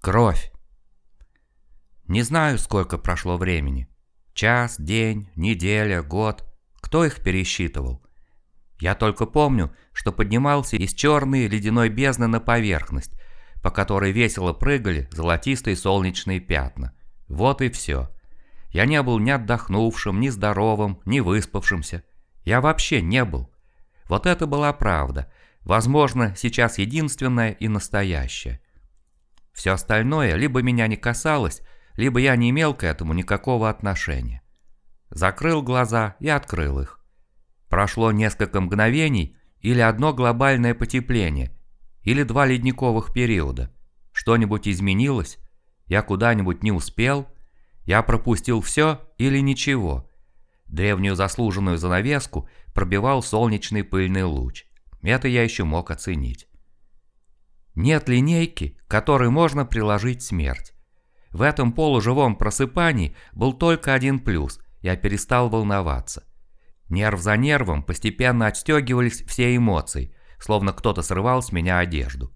Кровь. Не знаю, сколько прошло времени. Час, день, неделя, год. Кто их пересчитывал? Я только помню, что поднимался из черной ледяной бездны на поверхность, по которой весело прыгали золотистые солнечные пятна. Вот и все. Я не был ни отдохнувшим, ни здоровым, ни выспавшимся. Я вообще не был. Вот это была правда. Возможно, сейчас единственная и настоящая. Все остальное либо меня не касалось, либо я не имел к этому никакого отношения. Закрыл глаза и открыл их. Прошло несколько мгновений или одно глобальное потепление, или два ледниковых периода. Что-нибудь изменилось? Я куда-нибудь не успел? Я пропустил все или ничего? Древнюю заслуженную занавеску пробивал солнечный пыльный луч. Это я еще мог оценить. Нет линейки, к которой можно приложить смерть. В этом полуживом просыпании был только один плюс – я перестал волноваться. Нерв за нервом постепенно отстегивались все эмоции, словно кто-то срывал с меня одежду.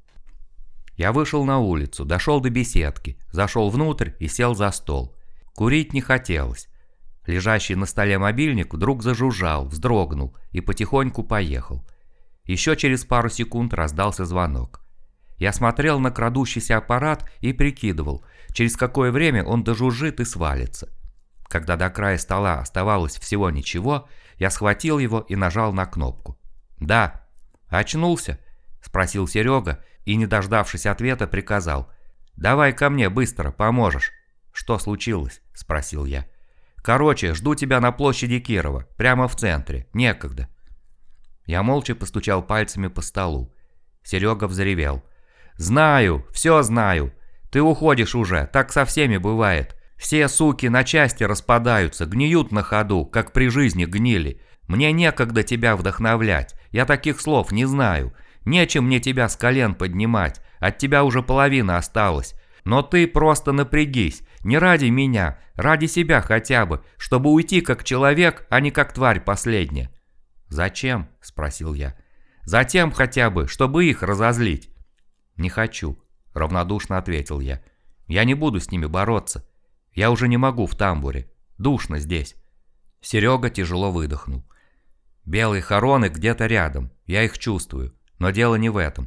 Я вышел на улицу, дошел до беседки, зашел внутрь и сел за стол. Курить не хотелось. Лежащий на столе мобильник вдруг зажужжал, вздрогнул и потихоньку поехал. Еще через пару секунд раздался звонок. Я смотрел на крадущийся аппарат и прикидывал, через какое время он дожужжит и свалится. Когда до края стола оставалось всего ничего, я схватил его и нажал на кнопку. «Да». «Очнулся?» – спросил Серега и, не дождавшись ответа, приказал. «Давай ко мне быстро, поможешь». «Что случилось?» – спросил я. «Короче, жду тебя на площади Кирова, прямо в центре, некогда». Я молча постучал пальцами по столу. Серега взревел. «Знаю, все знаю. Ты уходишь уже, так со всеми бывает. Все суки на части распадаются, гниют на ходу, как при жизни гнили. Мне некогда тебя вдохновлять, я таких слов не знаю. Нечем мне тебя с колен поднимать, от тебя уже половина осталась. Но ты просто напрягись, не ради меня, ради себя хотя бы, чтобы уйти как человек, а не как тварь последняя». «Зачем?» – спросил я. «Затем хотя бы, чтобы их разозлить». «Не хочу», – равнодушно ответил я. «Я не буду с ними бороться. Я уже не могу в тамбуре. Душно здесь». Серега тяжело выдохнул. «Белые хороны где-то рядом, я их чувствую, но дело не в этом.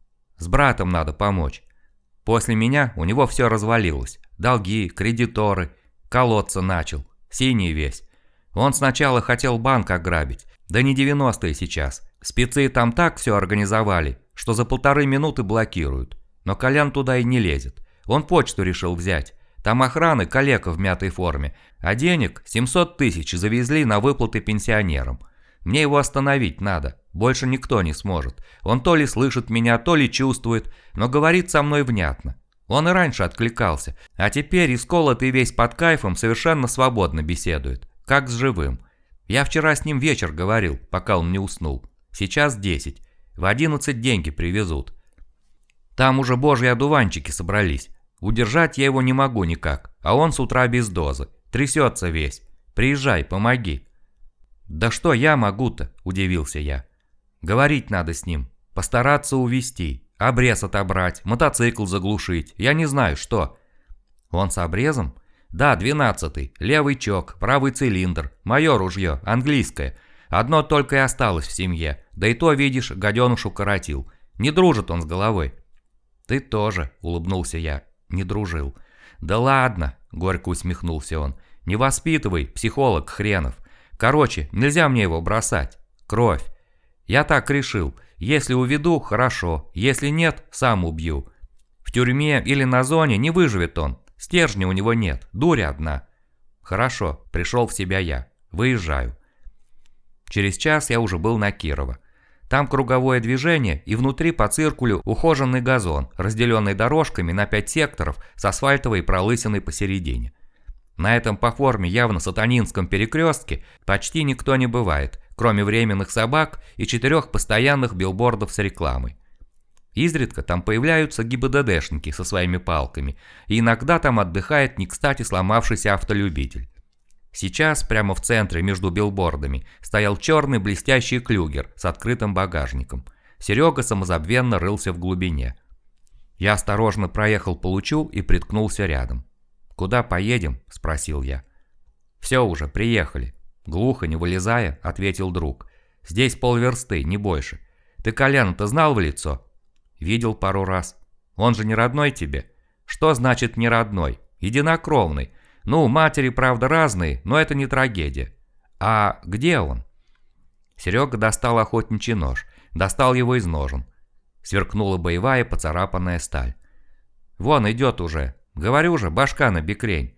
С братом надо помочь. После меня у него все развалилось. Долги, кредиторы, колоться начал, синий весь. Он сначала хотел банк ограбить, да не 90-е сейчас. Спецы там так все организовали, что за 1,5 минуты блокируют. Но Колян туда и не лезет. Он почту решил взять. Там охраны калека в мятой форме, а денег 700 тысяч завезли на выплаты пенсионерам. Мне его остановить надо, больше никто не сможет. Он то ли слышит меня, то ли чувствует, но говорит со мной внятно. Он и раньше откликался, а теперь исколотый весь под кайфом совершенно свободно беседует, как с живым. Я вчера с ним вечер говорил, пока он не уснул. Сейчас 10, в 11 деньги привезут. Там уже божьи одуванчики собрались. Удержать я его не могу никак, а он с утра без дозы, трясется весь. Приезжай, помоги». «Да что я могу-то?» – удивился я. «Говорить надо с ним, постараться увезти, обрез отобрать, мотоцикл заглушить, я не знаю что». «Он с обрезом?» «Да, 12-й, левый чок, правый цилиндр, мое ружье, английское. Одно только и осталось в семье, да и то, видишь, гаденыш укоротил. Не дружит он с головой». «Ты тоже», – улыбнулся я, – не дружил. «Да ладно», – горько усмехнулся он, – «не воспитывай, психолог хренов. Короче, нельзя мне его бросать. Кровь. Я так решил. Если уведу, хорошо. Если нет, сам убью. В тюрьме или на зоне не выживет он. Стержня у него нет. Дурь одна». «Хорошо», – пришел в себя я. «Выезжаю». Через час я уже был на Кирова. Там круговое движение и внутри по циркулю ухоженный газон, разделенный дорожками на 5 секторов с асфальтовой пролысиной посередине. На этом по форме явно сатанинском перекрестке почти никто не бывает, кроме временных собак и 4 постоянных билбордов с рекламой. Изредка там появляются ГИБДДшники со своими палками, и иногда там отдыхает не кстати сломавшийся автолюбитель. Сейчас прямо в центре между билбордами стоял черный блестящий клюгер с открытым багажником. Серега самозабвенно рылся в глубине. Я осторожно проехал по лучу и приткнулся рядом. «Куда поедем?» – спросил я. «Все уже, приехали». Глухо, не вылезая, ответил друг. «Здесь полверсты, не больше. Ты Коляна-то знал в лицо?» «Видел пару раз. Он же не родной тебе?» «Что значит не родной? Единокровный. Ну, матери, правда, разные, но это не трагедия. А где он?» Серега достал охотничий нож, достал его из ножен. Сверкнула боевая поцарапанная сталь. «Вон идет уже. Говорю же, башка на бекрень».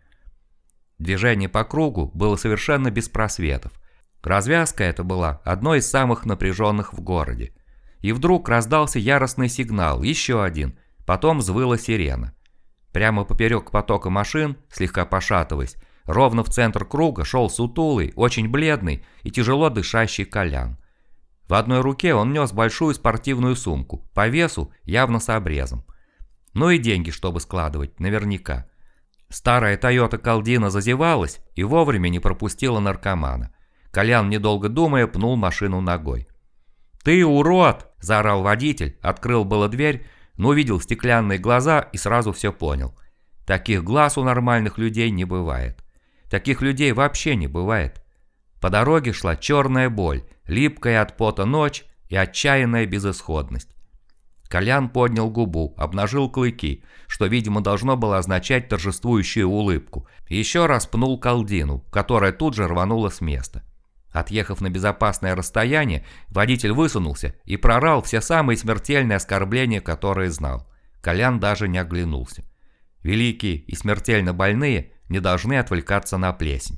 Движение по кругу было совершенно без просветов. Развязка эта была одной из самых напряженных в городе. И вдруг раздался яростный сигнал, еще один, потом взвыла сирена. Прямо поперек потока машин, слегка пошатываясь, ровно в центр круга шел сутулый, очень бледный и тяжело дышащий Колян. В одной руке он нес большую спортивную сумку, по весу явно с обрезом. Ну и деньги, чтобы складывать, наверняка. Старая Toyota Caldina зазевалась и вовремя не пропустила наркомана. Колян, недолго думая, пнул машину ногой. «Ты урод!» – заорал водитель, открыл было дверь, но увидел стеклянные глаза и сразу все понял. Таких глаз у нормальных людей не бывает. Таких людей вообще не бывает. По дороге шла черная боль, липкая от пота ночь и отчаянная безысходность. Колян поднял губу, обнажил клыки, что, видимо, должно было означать торжествующую улыбку, и еще раз пнул Калдину, которая тут же рванула с места. Отъехав на безопасное расстояние, водитель высунулся и прорал все самые смертельные оскорбления, которые знал. Колян даже не оглянулся. Великие и смертельно больные не должны отвлекаться на плесень.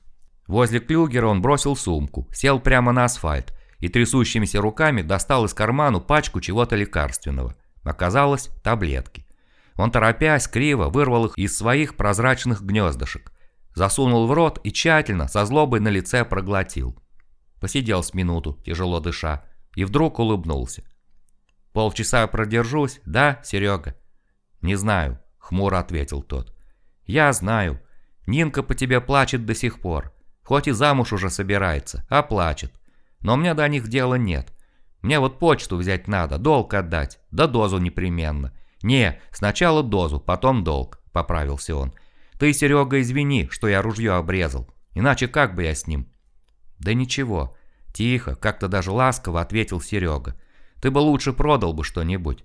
Возле Клюгера он бросил сумку, сел прямо на асфальт и трясущимися руками достал из кармана пачку чего-то лекарственного. Оказалось, таблетки. Он, торопясь, криво вырвал их из своих прозрачных гнездышек. Засунул в рот и тщательно, со злобой на лице проглотил. Посидел с минуту, тяжело дыша, и вдруг улыбнулся. «Полчаса продержусь, да, Серега?» «Не знаю», — хмуро ответил тот. «Я знаю. Нинка по тебе плачет до сих пор. Хоть и замуж уже собирается, а плачет. Но мне до них дела нет. Мне вот почту взять надо, долг отдать, да дозу непременно. Не, сначала дозу, потом долг», — поправился он. «Ты, Серега, извини, что я ружье обрезал. Иначе как бы я с ним?» «Да ничего», — тихо, как-то даже ласково ответил Серега. «Ты бы лучше продал бы что-нибудь».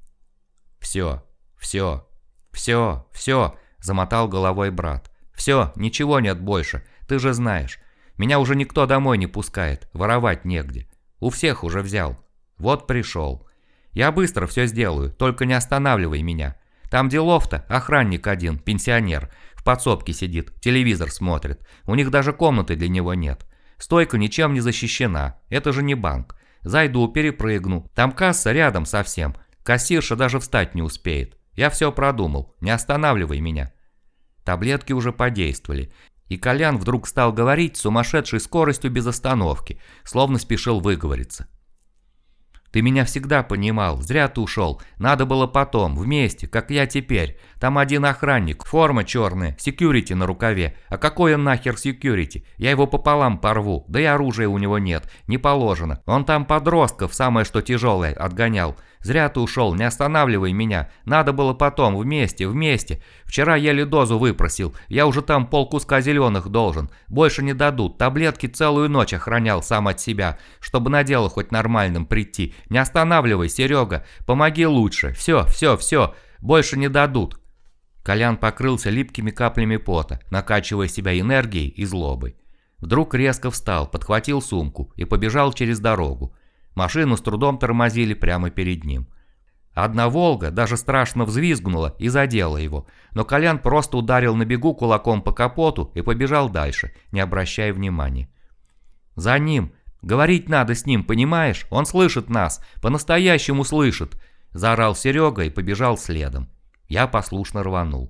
«Все, все, все, все», — замотал головой брат. «Все, ничего нет больше, ты же знаешь. Меня уже никто домой не пускает, воровать негде. У всех уже взял. Вот пришел. Я быстро все сделаю, только не останавливай меня. Там делов-то, охранник один, пенсионер, в подсобке сидит, телевизор смотрит. У них даже комнаты для него нет. Стойка ничем не защищена, это же не банк. Зайду, перепрыгну, там касса рядом совсем. Кассирша даже встать не успеет. Я все продумал, не останавливай меня». Таблетки уже подействовали, и Колян вдруг стал говорить с сумасшедшей скоростью без остановки, словно спешил выговориться. «Ты меня всегда понимал, зря ты ушел, надо было потом, вместе, как я теперь. Там один охранник, форма черная, секьюрити на рукаве. А какой он нахер секьюрити? Я его пополам порву, да и оружия у него нет, не положено. Он там подростков, самое что тяжелое, отгонял. Зря ты ушел, не останавливай меня, надо было потом, вместе, вместе. Вчера еле дозу выпросил, я уже там полкуска зеленых должен. Больше не дадут, таблетки целую ночь охранял сам от себя, чтобы на дело хоть нормальным прийти. Не останавливай, Серега, помоги лучше, все, все, все, больше не дадут». Колян покрылся липкими каплями пота, накачивая себя энергией и злобой. Вдруг резко встал, подхватил сумку и побежал через дорогу. Машину с трудом тормозили прямо перед ним. Одна «Волга» даже страшно взвизгнула и задела его, но Колян просто ударил на бегу кулаком по капоту и побежал дальше, не обращая внимания. «За ним! Говорить надо с ним, понимаешь? Он слышит нас, по-настоящему слышит!» – заорал Серега и побежал следом. Я послушно рванул.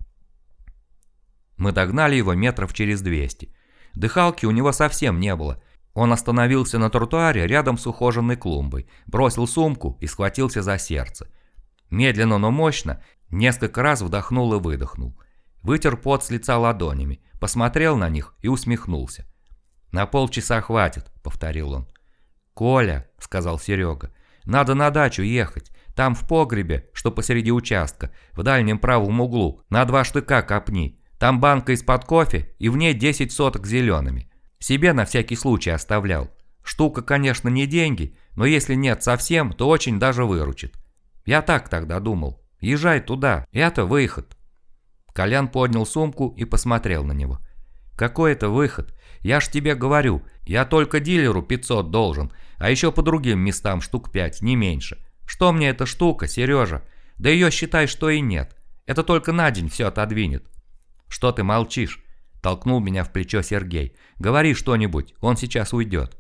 Мы догнали его метров через 200. Дыхалки у него совсем не было. Он остановился на тротуаре рядом с ухоженной клумбой, бросил сумку и схватился за сердце. Медленно, но мощно, несколько раз вдохнул и выдохнул. Вытер пот с лица ладонями, посмотрел на них и усмехнулся. «На полчаса хватит», — повторил он. «Коля», — сказал Серега, — «надо на дачу ехать. Там в погребе, что посреди участка, в дальнем правом углу, на 2 штыка копни. Там банка из-под кофе и в ней 10 соток зелеными. Себе на всякий случай оставлял. Штука, конечно, не деньги, но если нет совсем, то очень даже выручит. Я так тогда думал. Езжай туда, это выход. Колян поднял сумку и посмотрел на него. Какой это выход? Я ж тебе говорю, я только дилеру 500 должен, а еще по другим местам штук 5, не меньше. Что мне эта штука, Сережа? Да ее считай, что и нет. Это только на день все отодвинет. Что ты молчишь? Толкнул меня в плечо Сергей. Говори что-нибудь, он сейчас уйдет.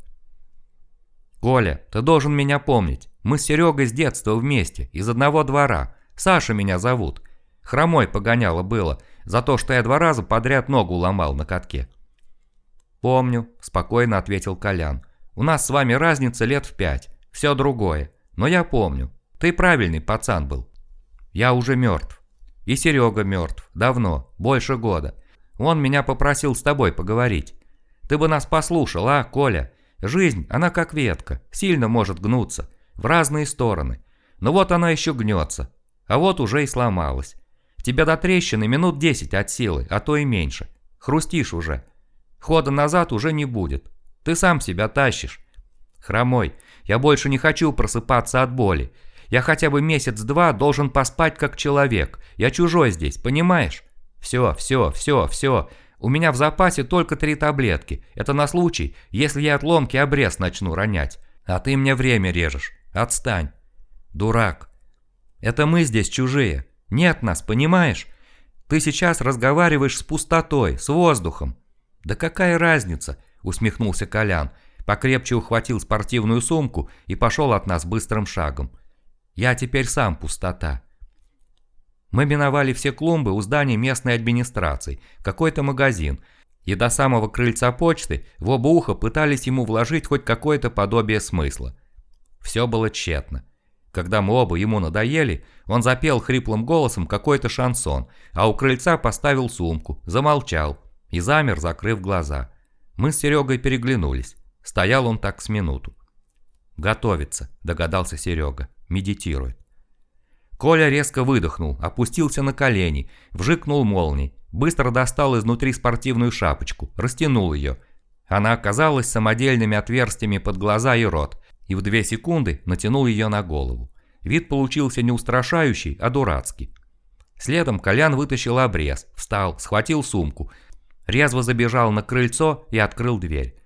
Коля, ты должен меня помнить. Мы с Серегой с детства вместе, из одного двора. Саша меня зовут. Хромой погоняло было, за то, что я 2 раза подряд ногу ломал на катке. Помню, спокойно ответил Колян. У нас с вами разница лет в 5, все другое. Но я помню, ты правильный пацан был. Я уже мертв. И Серега мертв, давно, больше года. Он меня попросил с тобой поговорить. Ты бы нас послушал, а, Коля? Жизнь, она как ветка, сильно может гнуться, в разные стороны. Но вот она еще гнется, а вот уже и сломалась. Тебя до трещины минут 10 от силы, а то и меньше. Хрустишь уже. Хода назад уже не будет. Ты сам себя тащишь. Хромой, я больше не хочу просыпаться от боли. Я хотя бы месяц-два должен поспать как человек. Я чужой здесь, понимаешь? Все. У меня в запасе только 3 таблетки. Это на случай, если я от ломки обрез начну ронять. А ты мне время режешь. Отстань. Дурак. Это мы здесь чужие. Нет нас, понимаешь? Ты сейчас разговариваешь с пустотой, с воздухом. Да какая разница? Усмехнулся Колян. Покрепче ухватил спортивную сумку и пошел от нас быстрым шагом. Я теперь сам пустота. Мы миновали все клумбы у здания местной администрации, какой-то магазин, и до самого крыльца почты в оба уха пытались ему вложить хоть какое-то подобие смысла. Все было тщетно. Когда мы оба ему надоели, он запел хриплым голосом какой-то шансон, а у крыльца поставил сумку, замолчал и замер, закрыв глаза. Мы с Серегой переглянулись. Стоял он так с минуту. «Готовится», – догадался Серега. «Медитирует». Коля резко выдохнул, опустился на колени, вжикнул молнией, быстро достал изнутри спортивную шапочку, растянул ее. Она оказалась самодельными отверстиями под глаза и рот, и в 2 секунды натянул ее на голову. Вид получился не устрашающий, а дурацкий. Следом Колян вытащил обрез, встал, схватил сумку, резво забежал на крыльцо и открыл дверь.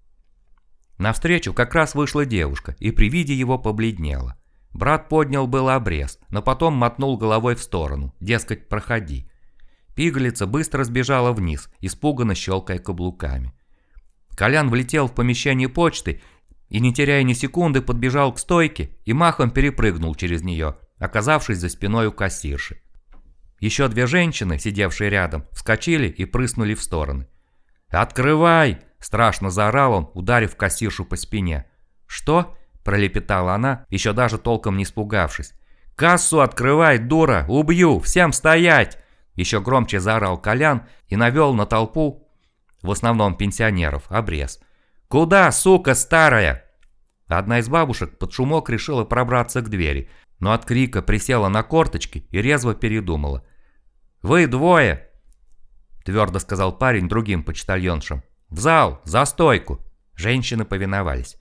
Навстречу как раз вышла девушка и при виде его побледнела. Брат поднял был обрез, но потом мотнул головой в сторону, дескать, проходи. Пигалица быстро сбежала вниз, испуганно щелкая каблуками. Колян влетел в помещение почты и, не теряя ни секунды, подбежал к стойке и махом перепрыгнул через нее, оказавшись за спиной у кассирши. Еще 2 женщины, сидевшие рядом, вскочили и прыснули в стороны. «Открывай!» – страшно заорал он, ударив кассиршу по спине. «Что?» – пролепетала она, еще даже толком не испугавшись. «Кассу открывай, дура! Убью! Всем стоять!» Еще громче заорал Колян и навел на толпу, в основном пенсионеров, обрез. «Куда, сука старая?» Одна из бабушек под шумок решила пробраться к двери, но от крика присела на корточки и резво передумала. «Вы 2!» – твердо сказал парень другим почтальоншам. «В зал! За стойку!» Женщины повиновались.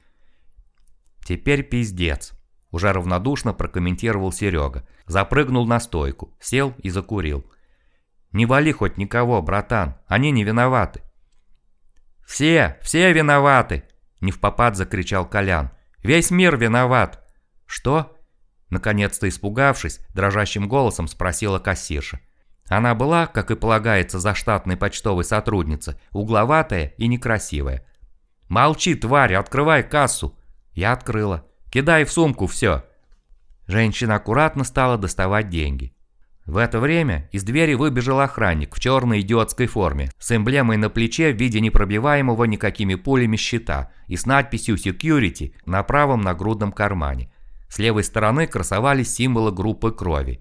«Теперь пиздец!» – уже равнодушно прокомментировал Серега. Запрыгнул на стойку, сел и закурил. «Не вали хоть никого, братан, они не виноваты». «Все виноваты!» – невпопад закричал Колян. «Весь мир виноват!» «Что?» – наконец-то испугавшись, дрожащим голосом спросила кассирша. Она была, как и полагается заштатной почтовой сотруднице, угловатая и некрасивая. «Молчи, тварь, открывай кассу!» Я открыла. «Кидай в сумку все!» Женщина аккуратно стала доставать деньги. В это время из двери выбежал охранник в черной идиотской форме с эмблемой на плече в виде непробиваемого никакими пулями щита и с надписью «Security» на правом нагрудном кармане. С левой стороны красовались символы группы крови.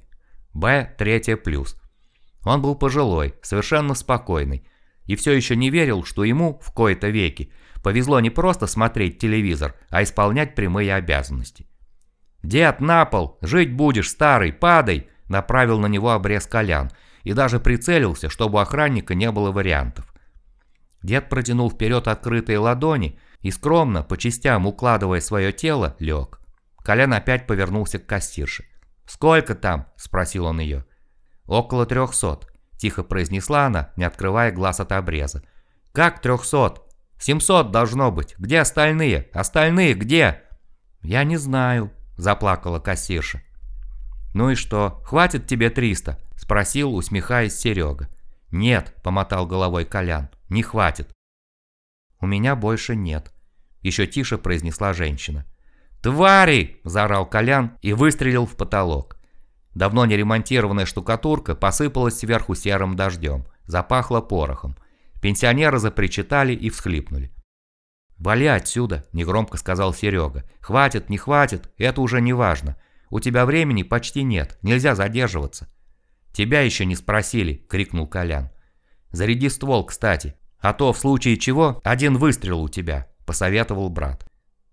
Б3+. Он был пожилой, совершенно спокойный, и все еще не верил, что ему, в кои-то веки, повезло не просто смотреть телевизор, а исполнять прямые обязанности. «Дед, на пол! Жить будешь, старый, падай!» Направил на него обрез Колян и даже прицелился, чтобы у охранника не было вариантов. Дед протянул вперед открытые ладони и скромно, по частям укладывая свое тело, лег. Колян опять повернулся к кассирше. «Сколько там?» – спросил он ее. «Около 300», – тихо произнесла она, не открывая глаз от обреза. «Как 300? 700 должно быть. Где остальные? Остальные где?» «Я не знаю», – заплакала кассирша. «Ну и что, хватит тебе 300?» – спросил, усмехаясь, Серега. «Нет», – помотал головой Колян, – «не хватит». «У меня больше нет», – еще тише произнесла женщина. «Твари!» – заорал Колян и выстрелил в потолок. Давно не ремонтированная штукатурка посыпалась сверху серым дождем, запахло порохом. Пенсионеры запричитали и всхлипнули. «Вали отсюда», – негромко сказал Серега. «Хватит, не хватит, это уже не важно. У тебя времени почти нет, нельзя задерживаться». «Тебя еще не спросили», – крикнул Колян. «Заряди ствол, кстати, а то в случае чего один выстрел у тебя», – посоветовал брат.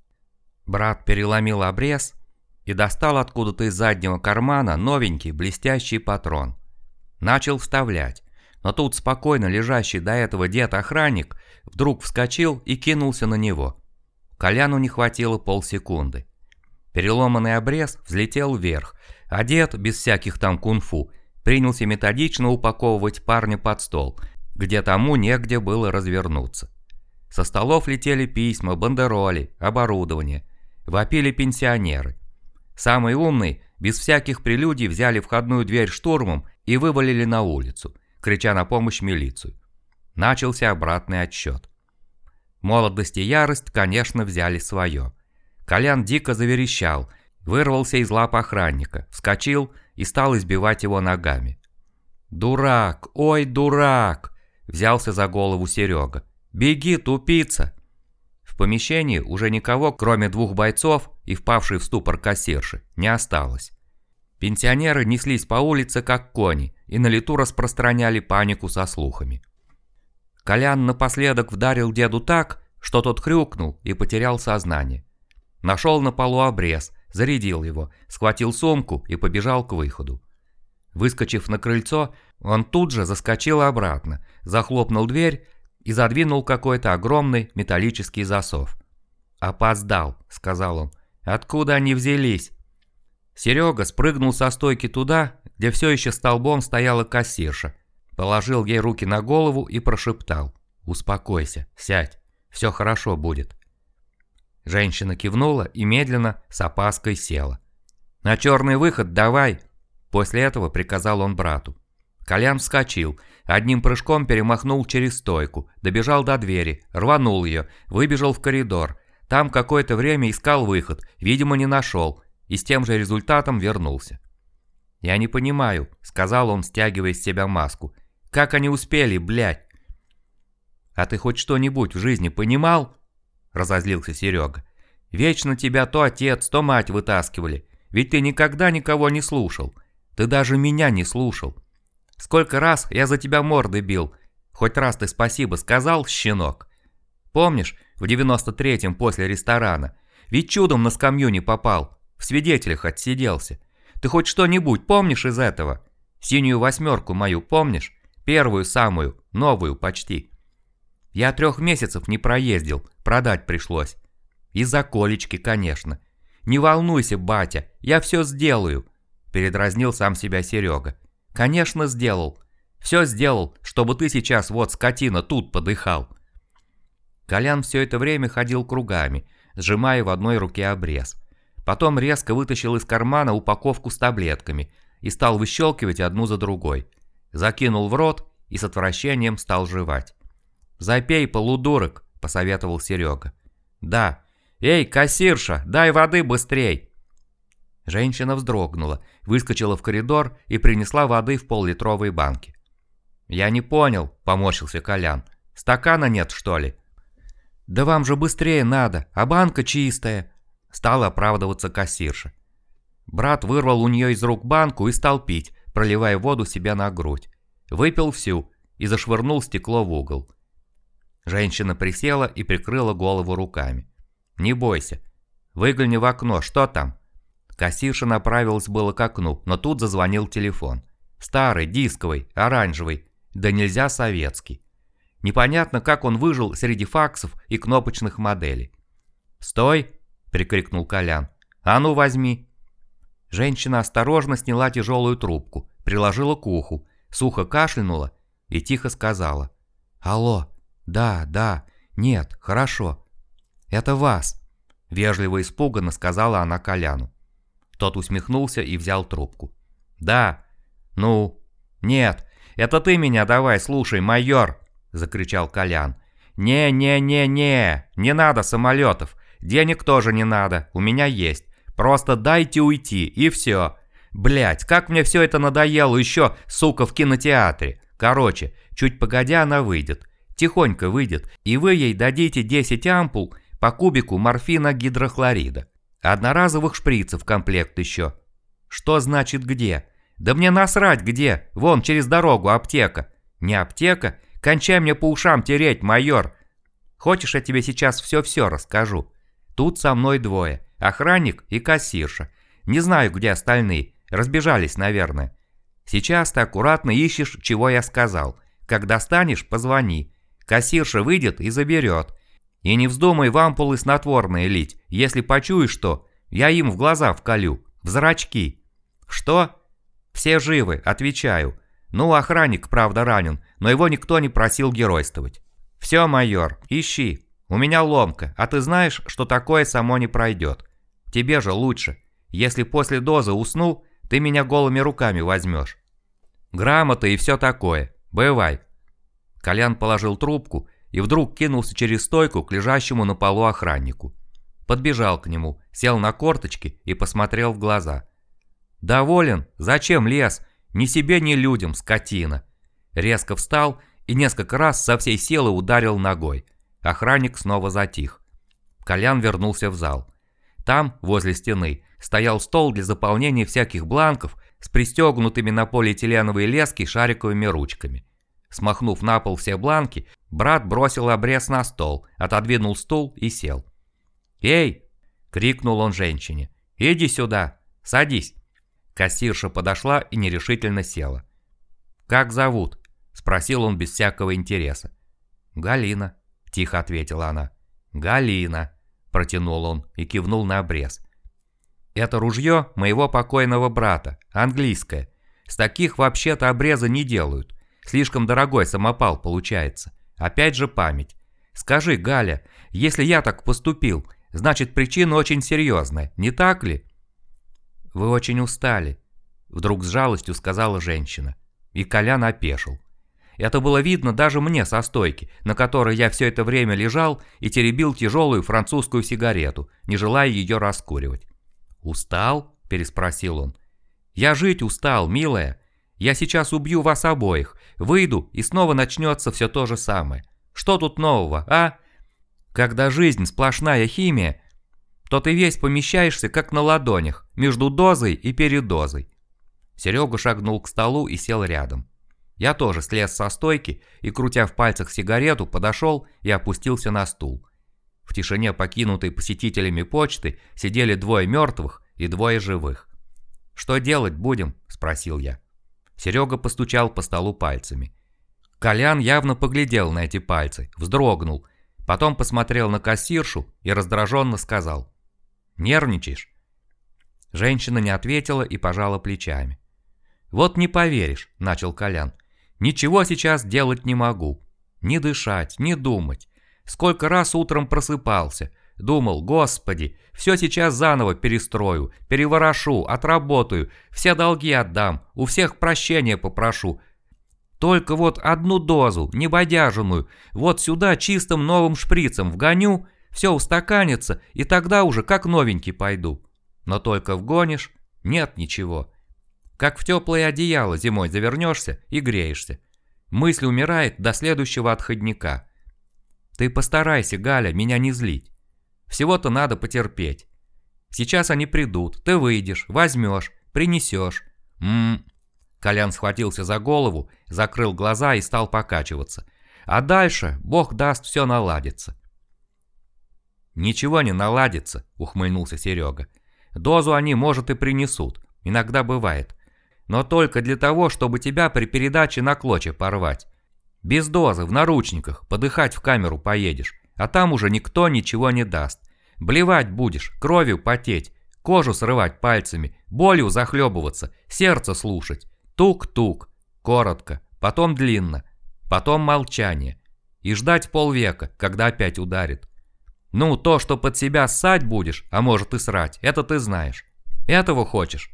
Брат переломил обрез и достал откуда-то из заднего кармана новенький блестящий патрон. Начал вставлять, но тут спокойно лежащий до этого дед-охранник вдруг вскочил и кинулся на него. Коляну не хватило полсекунды. Переломанный обрез взлетел вверх, а дед, без всяких там кунг-фу, принялся методично упаковывать парня под стол, где тому негде было развернуться. Со столов летели письма, бандероли, оборудование. Вопили пенсионеры. Самые умные, без всяких прелюдий, взяли входную дверь штурмом и вывалили на улицу, крича на помощь милицию. Начался обратный отсчет. Молодость и ярость, конечно, взяли свое. Колян дико заверещал, вырвался из лап охранника, вскочил и стал избивать его ногами. «Дурак! Ой, дурак!» – взялся за голову Серега. «Беги, тупица!» В помещении уже никого, кроме двух бойцов и впавшей в ступор кассирши, не осталось. Пенсионеры неслись по улице как кони и на лету распространяли панику со слухами. Колян напоследок вдарил деду так, что тот хрюкнул и потерял сознание. Нашел на полу обрез, зарядил его, схватил сумку и побежал к выходу. Выскочив на крыльцо, он тут же заскочил обратно, захлопнул дверь и задвинул какой-то огромный металлический засов. «Опоздал», — сказал он. «Откуда они взялись?» Серега спрыгнул со стойки туда, где все еще столбом стояла кассирша, положил ей руки на голову и прошептал: «Успокойся, сядь, все хорошо будет». Женщина кивнула и медленно, с опаской села. «На черный выход давай!» После этого приказал он брату. Колян вскочил, одним прыжком перемахнул через стойку, добежал до двери, рванул ее, выбежал в коридор. Там какое-то время искал выход, видимо, не нашел, и с тем же результатом вернулся. «Я не понимаю», — сказал он, стягивая с себя маску. «Как они успели, блядь?» «А ты хоть что-нибудь в жизни понимал?» — разозлился Серега. «Вечно тебя то отец, то мать вытаскивали, ведь ты никогда никого не слушал. Ты даже меня не слушал. Сколько раз я за тебя морды бил. Хоть раз ты спасибо сказал, щенок? Помнишь, в 93-м после ресторана? Ведь чудом на скамью не попал, в свидетелях отсиделся. Ты хоть что-нибудь помнишь из этого? Синюю восьмерку мою помнишь? Первую самую, новую почти. Я 3 месяцев не проездил, продать пришлось. Из-за Колечки, конечно. Не волнуйся, батя, я все сделаю», — передразнил сам себя Серега. «Конечно сделал. Все сделал, чтобы ты сейчас, вот скотина, тут подыхал». Колян все это время ходил кругами, сжимая в одной руке обрез. Потом резко вытащил из кармана упаковку с таблетками и стал выщелкивать одну за другой. Закинул в рот и с отвращением стал жевать. «Запей, полудурок», — посоветовал Серега. «Да. Эй, кассирша, дай воды быстрей!» Женщина вздрогнула, выскочила в коридор и принесла воды в пол-литровой банке. «Я не понял», — поморщился Колян. «Стакана нет, что ли?» «Да вам же быстрее надо, а банка чистая», — стала оправдываться кассирша. Брат вырвал у нее из рук банку и стал пить, проливая воду себе на грудь. Выпил всю и зашвырнул стекло в угол. Женщина присела и прикрыла голову руками. «Не бойся. Выгляни в окно, что там?» Кассирша направилась было к окну, но тут зазвонил телефон. Старый, дисковый, оранжевый, да нельзя советский. Непонятно, как он выжил среди факсов и кнопочных моделей. «Стой!» – прикрикнул Колян. «А ну возьми!» Женщина осторожно сняла тяжелую трубку, приложила к уху, сухо кашлянула и тихо сказала: «Алло, да, нет, хорошо. Это вас!» – вежливо и испуганно сказала она Коляну. Тот усмехнулся и взял трубку. «Да, ну, нет, это ты меня давай, слушай, майор!» – закричал Колян. Не надо самолетов, денег тоже не надо, у меня есть. Просто дайте уйти, и все. Блять, как мне все это надоело еще, сука, в кинотеатре. Короче, чуть погодя она выйдет, тихонько выйдет, и вы ей дадите 10 ампул по кубику морфина гидрохлорида. Одноразовых шприцев в комплект еще. Что значит где? Да мне насрать где, вон через дорогу аптека. Не аптека? Кончай мне по ушам тереть, майор. Хочешь, я тебе сейчас все-все расскажу? Тут со мной двое, охранник и кассирша. Не знаю, где остальные, разбежались, наверное. Сейчас ты аккуратно ищешь, чего я сказал. Когда достанешь, позвони. Кассирша выйдет и заберет. И не вздумай в ампулы снотворное лить. Если почуешь что, я им в глаза вколю, в зрачки. Что? Все живы, отвечаю. Ну, охранник, правда, ранен, но его никто не просил геройствовать. Все, майор, ищи. У меня ломка, а ты знаешь, что такое само не пройдет. Тебе же лучше. Если после дозы усну, ты меня голыми руками возьмешь. Грамота и все такое. Бывай. Колян положил трубку и вдруг кинулся через стойку к лежащему на полу охраннику. Подбежал к нему, сел на корточки и посмотрел в глаза. «Доволен? Зачем лез? Ни себе, ни людям, скотина!» Резко встал и несколько раз со всей силы ударил ногой. Охранник снова затих. Колян вернулся в зал. Там, возле стены, стоял стол для заполнения всяких бланков с пристегнутыми на полиэтиленовые лески шариковыми ручками. Смахнув на пол все бланки, брат бросил обрез на стол, отодвинул стул и сел. «Эй!» – крикнул он женщине. «Иди сюда! Садись!» Кассирша подошла и нерешительно села. «Как зовут?» – спросил он без всякого интереса. «Галина», – тихо ответила она. «Галина», – протянул он и кивнул на обрез. «Это ружье моего покойного брата, английское. С таких вообще-то обреза не делают. Слишком дорогой самопал получается. Опять же память. Скажи, Галя, если я так поступил, значит причина очень серьезная, не так ли?» «Вы очень устали», – вдруг с жалостью сказала женщина. И Колян опешил. Это было видно даже мне со стойки, на которой я все это время лежал и теребил тяжелую французскую сигарету, не желая ее раскуривать. «Устал?» – переспросил он. «Я жить устал, милая. Я сейчас убью вас обоих, выйду, и снова начнется все то же самое. Что тут нового, а? Когда жизнь сплошная химия, то ты весь помещаешься как на ладонях, между дозой и передозой». Серега шагнул к столу и сел рядом. Я тоже слез со стойки и, крутя в пальцах сигарету, подошел и опустился на стул. В тишине, покинутой посетителями почты, сидели двое мертвых и двое живых. «Что делать будем?» – спросил я. Серега постучал по столу пальцами. Колян явно поглядел на эти пальцы, вздрогнул, потом посмотрел на кассиршу и раздраженно сказал: «Нервничаешь?» Женщина не ответила и пожала плечами. «Вот не поверишь», – начал Колян, – «ничего сейчас делать не могу. Ни дышать, ни думать. Сколько раз утром просыпался, думал: Господи, все сейчас заново перестрою, переворошу, отработаю, все долги отдам, у всех прощения попрошу. Только вот одну дозу, небодяженную, вот сюда чистым новым шприцем вгоню, все устаканится, и тогда уже как новенький пойду. Но только вгонишь – нет ничего. Как в теплое одеяло зимой завернешься и греешься. Мысль умирает до следующего отходника. Ты постарайся, Галя, меня не злить. Всего-то надо потерпеть. Сейчас они придут, ты выйдешь, возьмешь, принесешь. Колян схватился за голову, закрыл глаза и стал покачиваться. А дальше, Бог даст, все наладится. «Ничего не наладится», — ухмыльнулся Серега. Дозу они, может, и принесут, иногда бывает. Но только для того, чтобы тебя при передаче на клочья порвать. Без дозы, в наручниках, подыхать в камеру поедешь, а там уже никто ничего не даст. Блевать будешь, кровью потеть, кожу срывать пальцами, болью захлебываться, сердце слушать. Тук-тук, коротко, потом длинно, потом молчание. И ждать полвека, когда опять ударит. Ну, то, что под себя ссать будешь, а может и срать, это ты знаешь. Этого хочешь?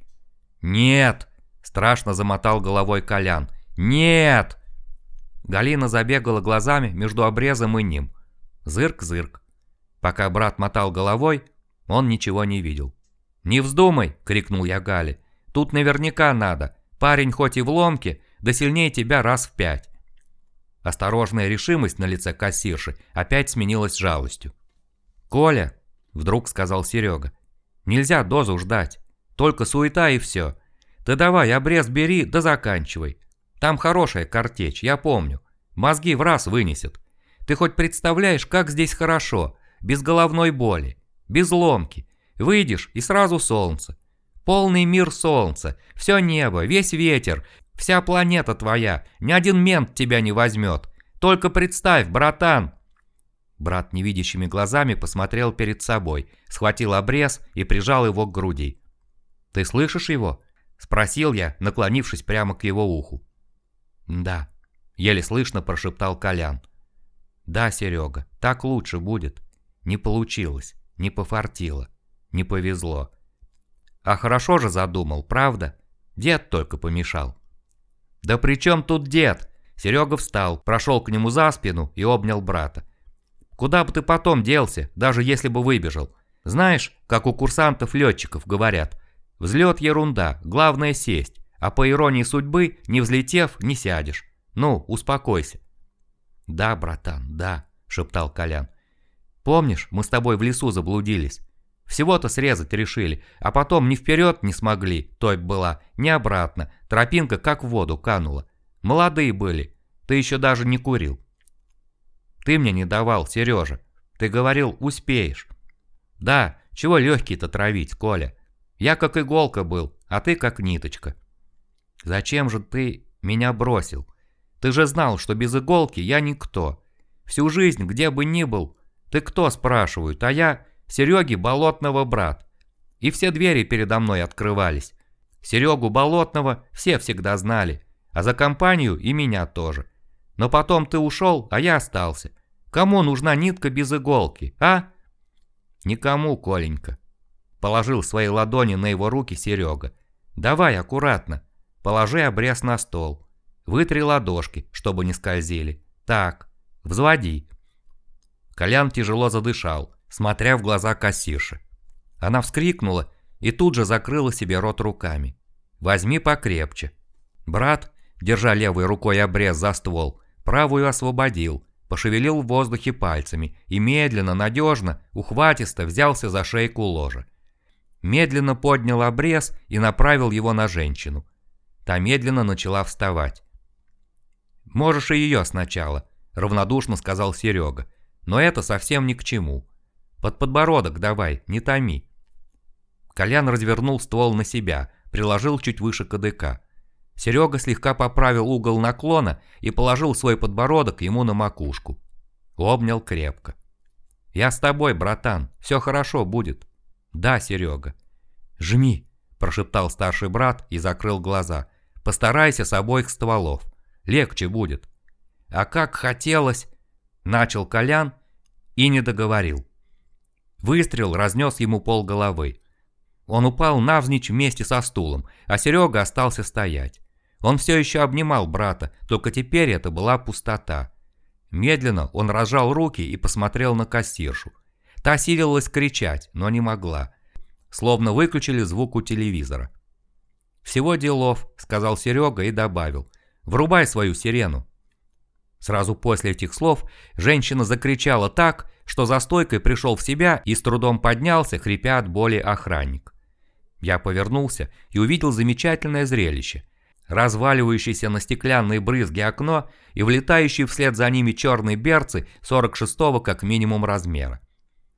Нет, страшно замотал головой Колян. Нет! Галина забегала глазами между обрезом и ним. Зырк-зырк. Пока брат мотал головой, он ничего не видел. «Не вздумай!» — крикнул я Гале. «Тут наверняка надо. Парень хоть и в ломке, да сильнее тебя раз в 5». Осторожная решимость на лице кассирши опять сменилась жалостью. «Коля!» — вдруг сказал Серега. «Нельзя дозу ждать. Только суета и все. Ты давай обрез бери да заканчивай. Там хорошая картечь, я помню. Мозги в раз вынесет. Ты хоть представляешь, как здесь хорошо, без головной боли, без ломки. Выйдешь и сразу солнце. Полный мир солнца, все небо, весь ветер, вся планета твоя, ни один мент тебя не возьмет. Только представь, братан!» Брат невидящими глазами посмотрел перед собой, схватил обрез и прижал его к груди. «Ты слышишь его?» — спросил я, наклонившись прямо к его уху. «Да», — еле слышно прошептал Колян. «Да, Серега, так лучше будет. Не получилось, не пофартило, не повезло. А хорошо же задумал, правда? Дед только помешал». «Да при чем тут дед?» Серега встал, прошел к нему за спину и обнял брата. «Куда бы ты потом делся, даже если бы выбежал? Знаешь, как у курсантов-летчиков говорят, взлет ерунда, главное сесть, а по иронии судьбы, не взлетев, не сядешь. Ну, успокойся». «Да, братан, да», — шептал Колян. «Помнишь, мы с тобой в лесу заблудились? Всего-то срезать решили, а потом ни вперед не смогли, топь была, ни обратно, тропинка как в воду канула. Молодые были, ты еще даже не курил. Ты мне не давал, Сережа, ты говорил, успеешь. Да, чего легкий-то травить, Коля? Я как иголка был, а ты как ниточка. Зачем же ты меня бросил? Ты же знал, что без иголки я никто. Всю жизнь, где бы ни был, ты кто, спрашивают, а я Сереге Болотного брат. И все двери передо мной открывались. Серегу Болотного все всегда знали, а за компанию и меня тоже. Но потом ты ушел, а я остался. Кому нужна нитка без иголки, а?» «Никому, Коленька», — положил свои ладони на его руки Серега. «Давай аккуратно, положи обрез на стол. Вытри ладошки, чтобы не скользили. Так, взводи». Колян тяжело задышал, смотря в глаза кассирши. Она вскрикнула и тут же закрыла себе рот руками. «Возьми покрепче». Брат, держа левой рукой обрез за ствол, правую освободил, пошевелил в воздухе пальцами и медленно, надежно, ухватисто взялся за шейку ложа. Медленно поднял обрез и направил его на женщину. Та медленно начала вставать. «Можешь и ее сначала», — равнодушно сказал Серега. «Но это совсем ни к чему. Под подбородок давай, не томи». Колян развернул ствол на себя, приложил чуть выше кадыка. Серега слегка поправил угол наклона и положил свой подбородок ему на макушку. Обнял крепко. «Я с тобой, братан, все хорошо будет». «Да, Серега». «Жми», – прошептал старший брат и закрыл глаза. «Постарайся с обоих стволов. Легче будет». «А как хотелось...» – начал Колян и не договорил. Выстрел разнес ему полголовы. Он упал навзничь вместе со стулом, а Серега остался стоять. Он все еще обнимал брата, только теперь это была пустота. Медленно он разжал руки и посмотрел на кассиршу. Та силилась кричать, но не могла. Словно выключили звук у телевизора. «Всего делов», — сказал Серега и добавил. «Врубай свою сирену». Сразу после этих слов женщина закричала так, что за стойкой пришел в себя и с трудом поднялся, хрипя от боли охранник. Я повернулся и увидел замечательное зрелище. Разваливающееся на стеклянные брызги окно и влетающие вслед за ними черные берцы 46-го как минимум размера.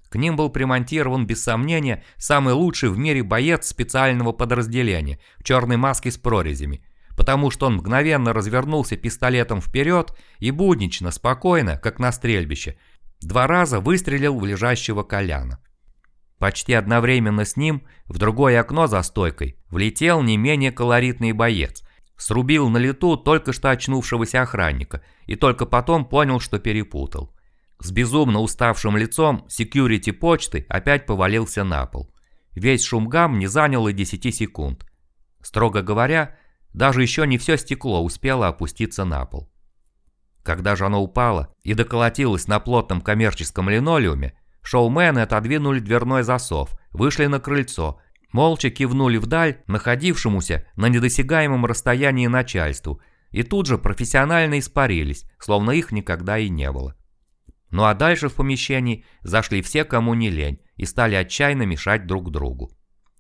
К ним был примонтирован, без сомнения, самый лучший в мире боец специального подразделения в черной маске с прорезями, потому что он мгновенно развернулся пистолетом вперед и буднично, спокойно, как на стрельбище, 2 раза выстрелил в лежащего Коляна. Почти одновременно с ним в другое окно за стойкой влетел не менее колоритный боец, срубил на лету только что очнувшегося охранника и только потом понял, что перепутал. С безумно уставшим лицом секьюрити почты опять повалился на пол. Весь шум гам не занял и 10 секунд. Строго говоря, даже еще не все стекло успело опуститься на пол. Когда же оно упало и доколотилось на плотном коммерческом линолеуме, шоумены отодвинули дверной засов, вышли на крыльцо, молча кивнули вдаль находившемуся на недосягаемом расстоянии начальству и тут же профессионально испарились, словно их никогда и не было. Ну а дальше в помещении зашли все, кому не лень, и стали отчаянно мешать друг другу.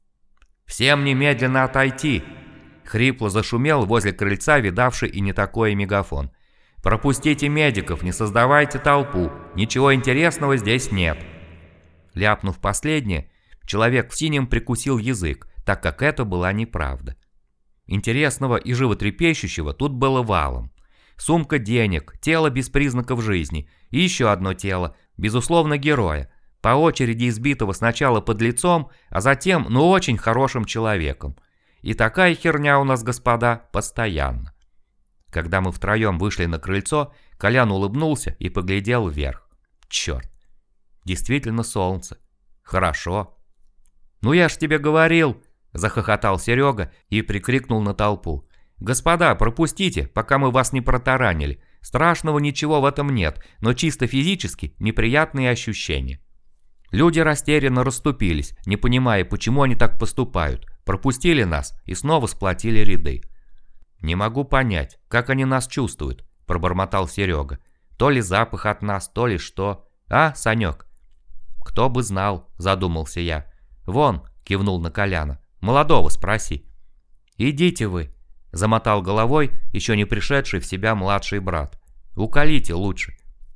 «Всем немедленно отойти!» — хрипло зашумел возле крыльца видавший и не такое мегафон. «Пропустите медиков, не создавайте толпу, ничего интересного здесь нет!» Ляпнув последнее, человек в синем прикусил язык, так как это была неправда. Интересного и животрепещущего тут было валом. Сумка денег, тело без признаков жизни и еще одно тело, безусловно героя, по очереди избитого сначала подлецом, а затем, очень хорошим человеком. И такая херня у нас, господа, постоянно. Когда мы втроем вышли на крыльцо, Колян улыбнулся и поглядел вверх. Черт, действительно солнце. Хорошо. «Ну я ж тебе говорил!» – захохотал Серега и прикрикнул на толпу. «Господа, пропустите, пока мы вас не протаранили. Страшного ничего в этом нет, но чисто физически неприятные ощущения». Люди растерянно расступились, не понимая, почему они так поступают. Пропустили нас и снова сплотили ряды. «Не могу понять, как они нас чувствуют», – пробормотал Серега. «То ли запах от нас, то ли что. А, Санек?» «Кто бы знал», – задумался я. «Вон», – кивнул на Коляна, – «молодого спроси». «Идите вы», – замотал головой еще не пришедший в себя младший брат. «Уколите лучше».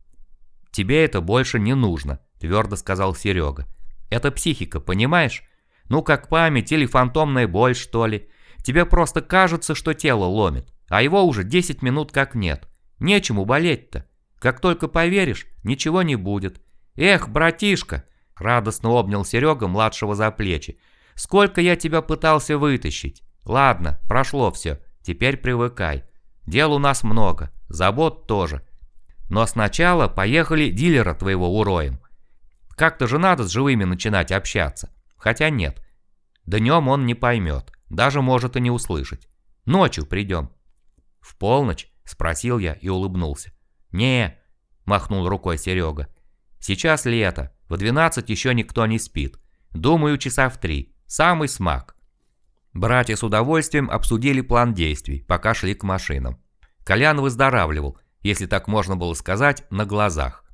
«Тебе это больше не нужно», – твердо сказал Серега. «Это психика, понимаешь? Ну как память или фантомная боль, что ли. Тебе просто кажется, что тело ломит, а его уже 10 минут как нет. Нечему болеть-то. Как только поверишь, ничего не будет. Эх, братишка!» – радостно обнял Серега младшего за плечи. «Сколько я тебя пытался вытащить. Ладно, прошло все, теперь привыкай. Дел у нас много, забот тоже. Но сначала поехали дилера твоего уроем. Как-то же надо с живыми начинать общаться. Хотя нет, днем он не поймет, даже может и не услышать. Ночью придем». «В полночь?» – спросил я и улыбнулся. «Не», – махнул рукой Серега. «Сейчас лето, в 12 еще никто не спит. Думаю, часа в 3. Самый смак». Братья с удовольствием обсудили план действий, пока шли к машинам. Колян выздоравливал, если так можно было сказать, на глазах.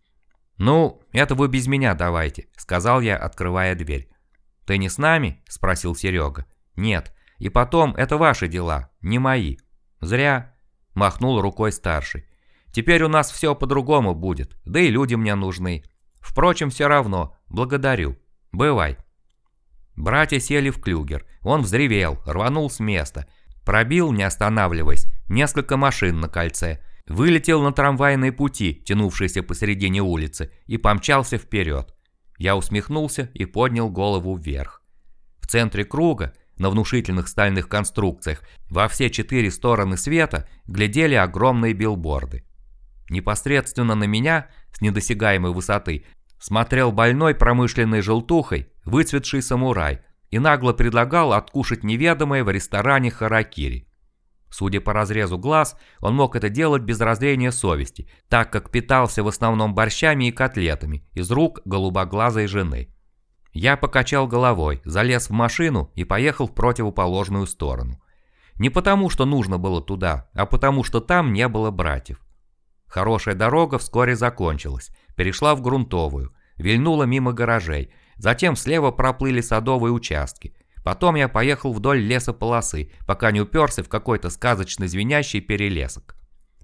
«Ну, это вы без меня давайте», – сказал я, открывая дверь. «Ты не с нами?» – спросил Серега. «Нет. И потом, это ваши дела, не мои». «Зря», – махнул рукой старший. «Теперь у нас все по-другому будет, да и люди мне нужны. Впрочем, все равно, благодарю. Бывай». Братья сели в клюгер. Он взревел, рванул с места. Пробил, не останавливаясь, несколько машин на кольце. Вылетел на трамвайные пути, тянувшиеся посередине улицы, и помчался вперед. Я усмехнулся и поднял голову вверх. В центре круга, на внушительных стальных конструкциях, во все 4 стороны света глядели огромные билборды. Непосредственно на меня, с недосягаемой высоты, смотрел больной промышленной желтухой выцветший самурай и нагло предлагал откушать неведомое в ресторане харакири. Судя по разрезу глаз, он мог это делать без зазрения совести, так как питался в основном борщами и котлетами из рук голубоглазой жены. Я покачал головой, залез в машину и поехал в противоположную сторону. Не потому, что нужно было туда, а потому, что там не было братьев. Хорошая дорога вскоре закончилась, перешла в грунтовую, вильнула мимо гаражей, затем слева проплыли садовые участки. Потом я поехал вдоль лесополосы, пока не уперся в какой-то сказочно звенящий перелесок.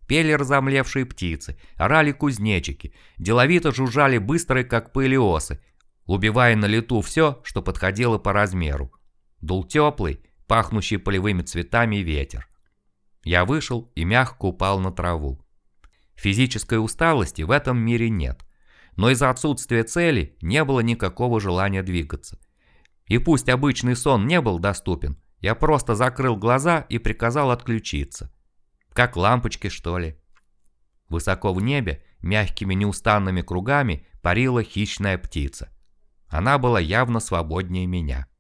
Пели разомлевшие птицы, орали кузнечики, деловито жужжали быстрые, как пыли осы, убивая на лету все, что подходило по размеру. Дул теплый, пахнущий полевыми цветами ветер. Я вышел и мягко упал на траву. Физической усталости в этом мире нет, но из-за отсутствия цели не было никакого желания двигаться. И пусть обычный сон не был доступен, я просто закрыл глаза и приказал отключиться. Как лампочки, что ли. Высоко в небе, мягкими неустанными кругами, парила хищная птица. Она была явно свободнее меня.